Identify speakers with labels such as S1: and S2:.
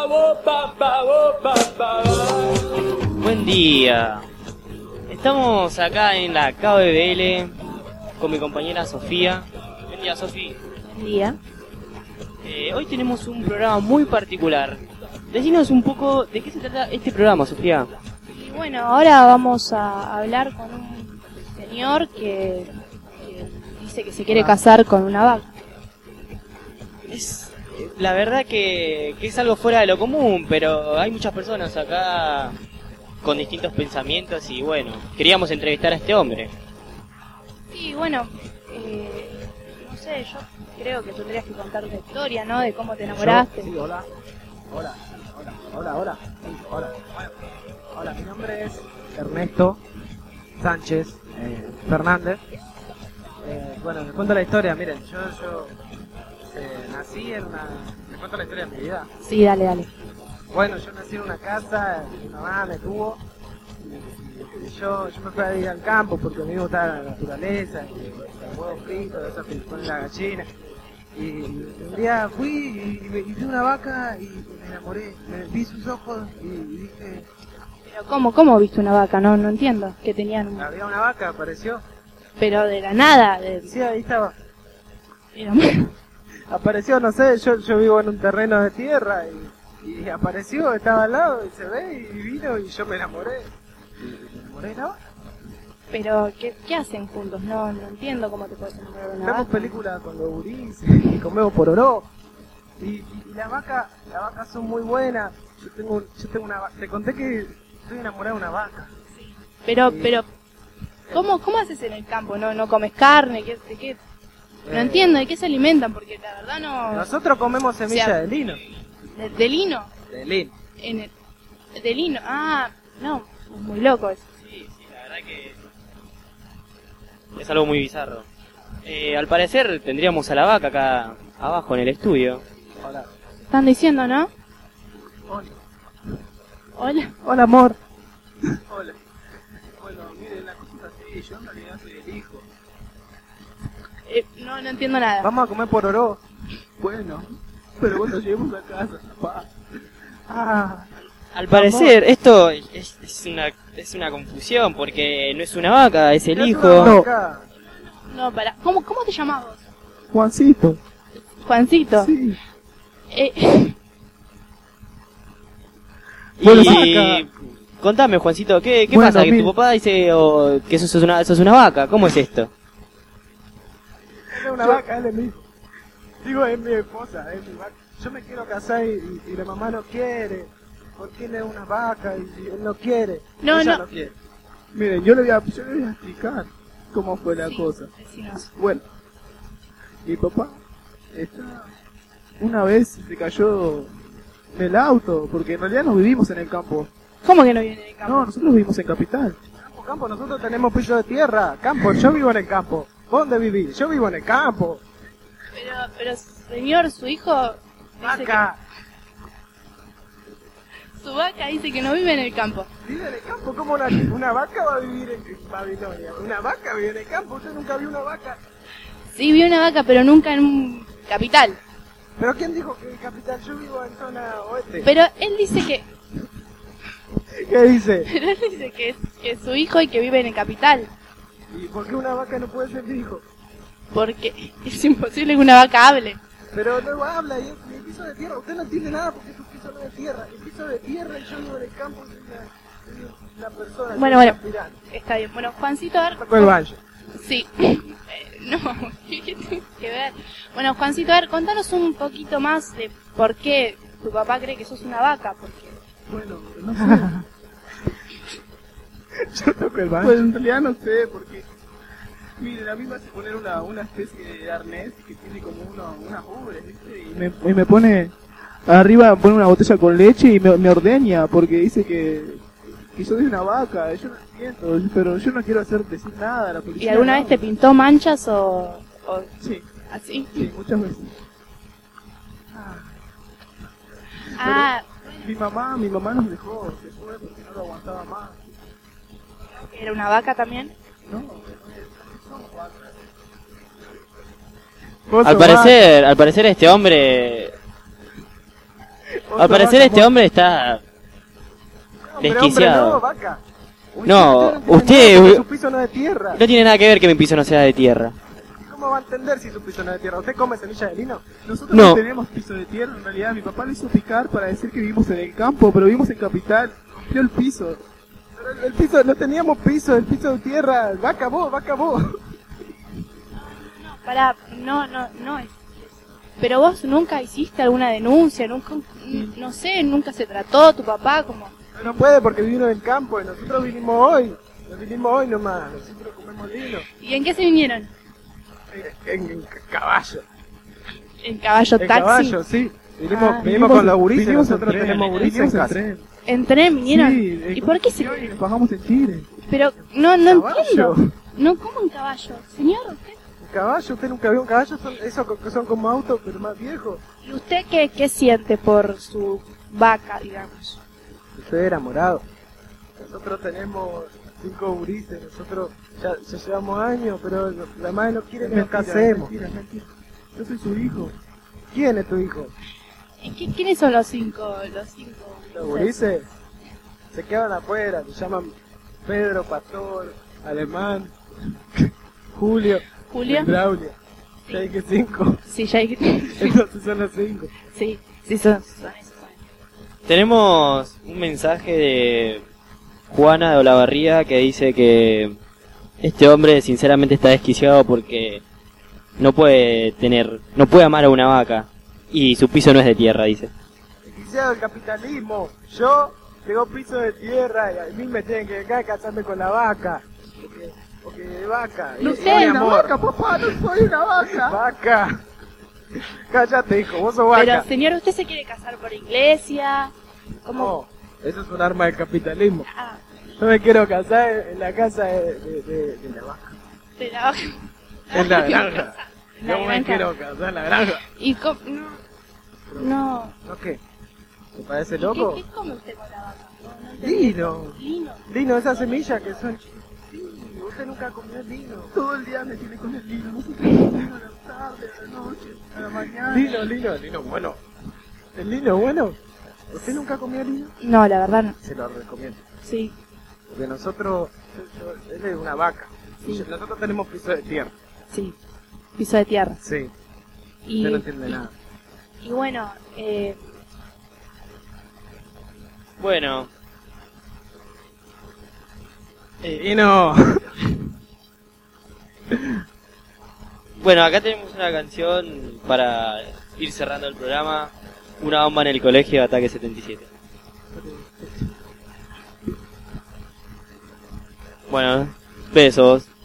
S1: Buen día. Estamos acá en la KBBL con mi compañera Sofía. Buen día, Sofía.
S2: Buen día.
S1: Hoy tenemos un programa muy particular. Decinos un poco de qué se trata este programa, Sofía.
S2: Y bueno, ahora vamos a hablar con un señor que dice que se quiere casar con una vaca.
S1: Es la verdad que es algo fuera de lo común, pero hay muchas personas acá con distintos pensamientos y bueno, queríamos entrevistar a este hombre.
S2: Sí, bueno, no sé, yo creo que tendrías que contar tu historia, ¿no? De cómo te enamoraste.
S3: Sí, hola, mi nombre es Ernesto Sánchez Fernández. Bueno, les cuento la historia, miren, yo nací en una... ¿Les cuento la historia de mi vida?
S2: Sí, dale.
S3: Bueno, yo nací en una casa, mi mamá me tuvo, y yo me fui a vivir al campo porque a mí me gustaba la naturaleza, los huevos fritos, eso que ponen la gallina. Y un día fui y vi una vaca y me enamoré, me vi sus ojos y dije...
S2: Pero ¿cómo viste una vaca? No entiendo, que tenían un...
S3: Había una vaca, apareció.
S2: Pero de la nada,
S3: Sí, ahí estaba.
S2: Era...
S3: Apareció, no sé, yo vivo en un terreno de tierra y apareció, estaba al lado y se ve y vino y yo me enamoré. Me enamoré de la vaca.
S2: Pero, ¿qué hacen juntos? No entiendo cómo te puedes enamorar de una
S3: Vemos
S2: vaca.
S3: películas con los gurís y comemos pororó. Y las vacas son muy buenas. Yo tengo una vaca. Te conté que estoy enamorado de una vaca.
S2: Pero, ¿cómo haces en el campo? ¿No comes carne? ¿Qué? No entiendo, ¿de qué se alimentan? Porque la verdad no...
S3: Nosotros comemos semilla de lino.
S2: ¿De lino?
S3: De lino.
S2: ¿De lino? Ah, no, es muy loco eso.
S1: Sí, la verdad que es algo muy bizarro. Al parecer tendríamos a la vaca acá abajo en el estudio.
S3: Hola.
S2: Están diciendo, ¿no? Hola.
S3: Hola, amor. Hola. Bueno, miren, la cosa es así, yo en realidad soy el hijo.
S2: No entiendo nada.
S3: Vamos a comer pororó. Bueno, pero cuando lleguemos a casa, papá.
S1: Al parecer esto es una confusión porque no es una vaca, es el hijo.
S2: No, para. ¿Cómo te llamás vos?
S3: Juancito.
S2: Juancito.
S3: Sí.
S1: Y contame, Juancito, ¿qué
S3: Bueno,
S1: pasa? Que
S3: mira.
S1: tu papá dice que sos una vaca. ¿Cómo es esto?
S3: Es una vaca, él es mi hijo. Digo, es mi esposa, es mi vaca. Yo me quiero casar y la mamá no quiere. Porque él es una vaca y él no quiere.
S2: No.
S3: Ella no quiere. Miren, yo le voy a explicar cómo fue la cosa.
S2: Decinos.
S3: Bueno, mi papá una vez se cayó del auto, porque en realidad no vivimos en el campo.
S2: ¿Cómo que no viene de campo?
S3: No, nosotros vivimos en capital. Campo, nosotros tenemos piso de tierra. Campo, yo vivo en el campo. ¿Dónde vivís? Yo vivo en el campo.
S2: Pero señor, su hijo dice
S3: Vaca.
S2: su vaca dice que no vive en el campo.
S3: ¿Vive en el campo? ¿Cómo una vaca va a vivir en Babilonia? Una vaca vive en el campo. Yo nunca vi una vaca.
S2: Sí, vi una vaca, pero nunca en un capital.
S3: ¿Pero quién dijo que en capital? Yo vivo en zona oeste.
S2: Pero él dice que...
S3: ¿Qué dice?
S2: Pero él dice que es su hijo y que vive en el capital.
S3: ¿Y por qué una vaca no puede ser mi hijo?
S2: Porque es imposible que una vaca hable.
S3: Pero no habla, y el piso de tierra, usted no entiende nada porque su piso no es de tierra. El piso de tierra y yo vivo en el campo, soy una persona.
S2: Bueno,
S3: soy un aspirante.
S2: está bien. Bueno, Juancito, a ver...
S3: Tocó el baño.
S2: Sí. No, ¿qué tiene que ver? Bueno, Juancito, a ver, contanos un poquito más de por qué tu papá cree que sos una vaca. Porque...
S3: Bueno, no sé. Yo toco el baño. Pues en realidad no sé, porque... Miren, a mí me hace poner una especie de arnés que tiene como unas ubres, ¿viste? Y me pone... Arriba pone una botella con leche y me ordeña, porque dice que yo soy una vaca. Yo no entiendo, pero yo no quiero decir nada a la policía.
S2: ¿Y alguna vez te pintó manchas o
S3: Sí.
S2: así?
S3: Sí, muchas veces. Mi mamá nos dejó, se fue porque no lo aguantaba más.
S2: ¿Era una vaca también?
S3: No,
S1: Al parecer este hombre Al parecer este hombre está desquiciado.
S4: No, vaca.
S1: No,
S4: usted... Su piso no es de tierra.
S1: No tiene nada que ver que mi piso no sea de tierra.
S4: ¿Cómo va a entender si su piso no es de tierra? ¿Usted come semilla de lino?
S3: Nosotros
S1: No.
S3: no tenemos piso de tierra, en realidad. Mi papá lo hizo picar para decir que vivimos en el campo, pero vivimos en capital. Rompió el piso.
S4: Pero el piso, no teníamos piso, el piso de tierra. Vaca vos.
S2: Pará, no es. Pero vos nunca hiciste alguna denuncia, nunca, no sé, nunca se trató tu papá como...
S4: No puede porque vivimos en el campo y nosotros vinimos hoy. Nos vinimos hoy nomás, nosotros comemos lino.
S2: ¿Y en qué se vinieron?
S4: En caballo.
S2: ¿En caballo
S4: En
S2: taxi?
S4: caballo, sí.
S2: Ah.
S4: Vinimos con los gurises,
S3: vinimos en
S4: nosotros
S3: tren,
S4: tenemos gurises en
S3: vinimos en
S4: casa.
S3: tren.
S2: ¿En tren vinieron?
S3: Sí,
S2: ¿Y por qué se...?
S3: y nos bajamos en Tigre.
S2: Pero no
S4: Caballo.
S2: entiendo. No, ¿cómo en caballo? Señor, ¿usted?
S4: ¿Caballo? ¿Usted nunca vio un caballo? Esos que son como autos, pero más viejos.
S2: ¿Y usted qué siente por su vaca, digamos?
S4: Estoy enamorado. Nosotros tenemos 5 gurises, nosotros ya llevamos años, pero la madre no quiere que nos casemos.
S3: Es mentira. Yo soy su hijo.
S4: ¿Quién es tu hijo?
S2: ¿Y quiénes son los cinco?
S4: Los gurises se quedan afuera, se llaman Pedro, Pastor, Alemán, Julio,
S2: ¿Julio?
S4: Braulio.
S2: Sí.
S4: Ya dije 5,
S2: Sí, ya hay...
S4: entonces son los 5.
S2: Sí, son esos.
S1: Tenemos un mensaje de Juana de Olavarría que dice que este hombre sinceramente está desquiciado porque no puede amar a una vaca y su piso no es de tierra, dice.
S4: Desquiciado el capitalismo. Yo tengo piso de tierra y a mí me tienen que dejar de casarme con la vaca. Porque de vaca.
S2: No
S4: y
S2: sé,
S4: mi
S3: Soy una
S4: amor.
S3: vaca, papá, no soy una vaca.
S4: Vaca. Cállate, hijo, vos sos vaca.
S2: Pero, señor, ¿usted se quiere casar por iglesia? ¿Cómo?
S4: No, eso es un arma del capitalismo.
S2: Ah,
S4: Yo me quiero casar en la casa de la vaca.
S2: de la vaca.
S4: En la granja.
S2: En la
S4: Yo me
S2: granja.
S4: quiero casar en la granja.
S2: ¿Y cómo? No.
S4: ¿No qué? ¿Te parece
S2: ¿Y
S4: loco?
S2: ¿Qué come usted con la vaca? No entendí.
S4: Lino.
S2: Lino.
S4: Lino, esas semillas que son... Sí, usted nunca comió lino.
S3: Todo el día me tiene con el lino. No sé qué lino a la tarde, a la noche, a la mañana.
S4: Lino bueno. ¿El lino bueno? ¿Usted nunca comió lino?
S2: No, la verdad no.
S4: Se lo recomiendo.
S2: Sí.
S4: Porque nosotros... Él es una vaca.
S2: Sí.
S4: Nosotros tenemos piso de tierra.
S2: Sí. Piso de tierra.
S4: Sí.
S2: Y,
S4: Usted no entiende nada.
S2: y bueno,
S1: Bueno,
S4: Lino.
S1: bueno, acá tenemos una canción para ir cerrando el programa. Una bomba en el colegio, Ataque 77. Bueno, besos.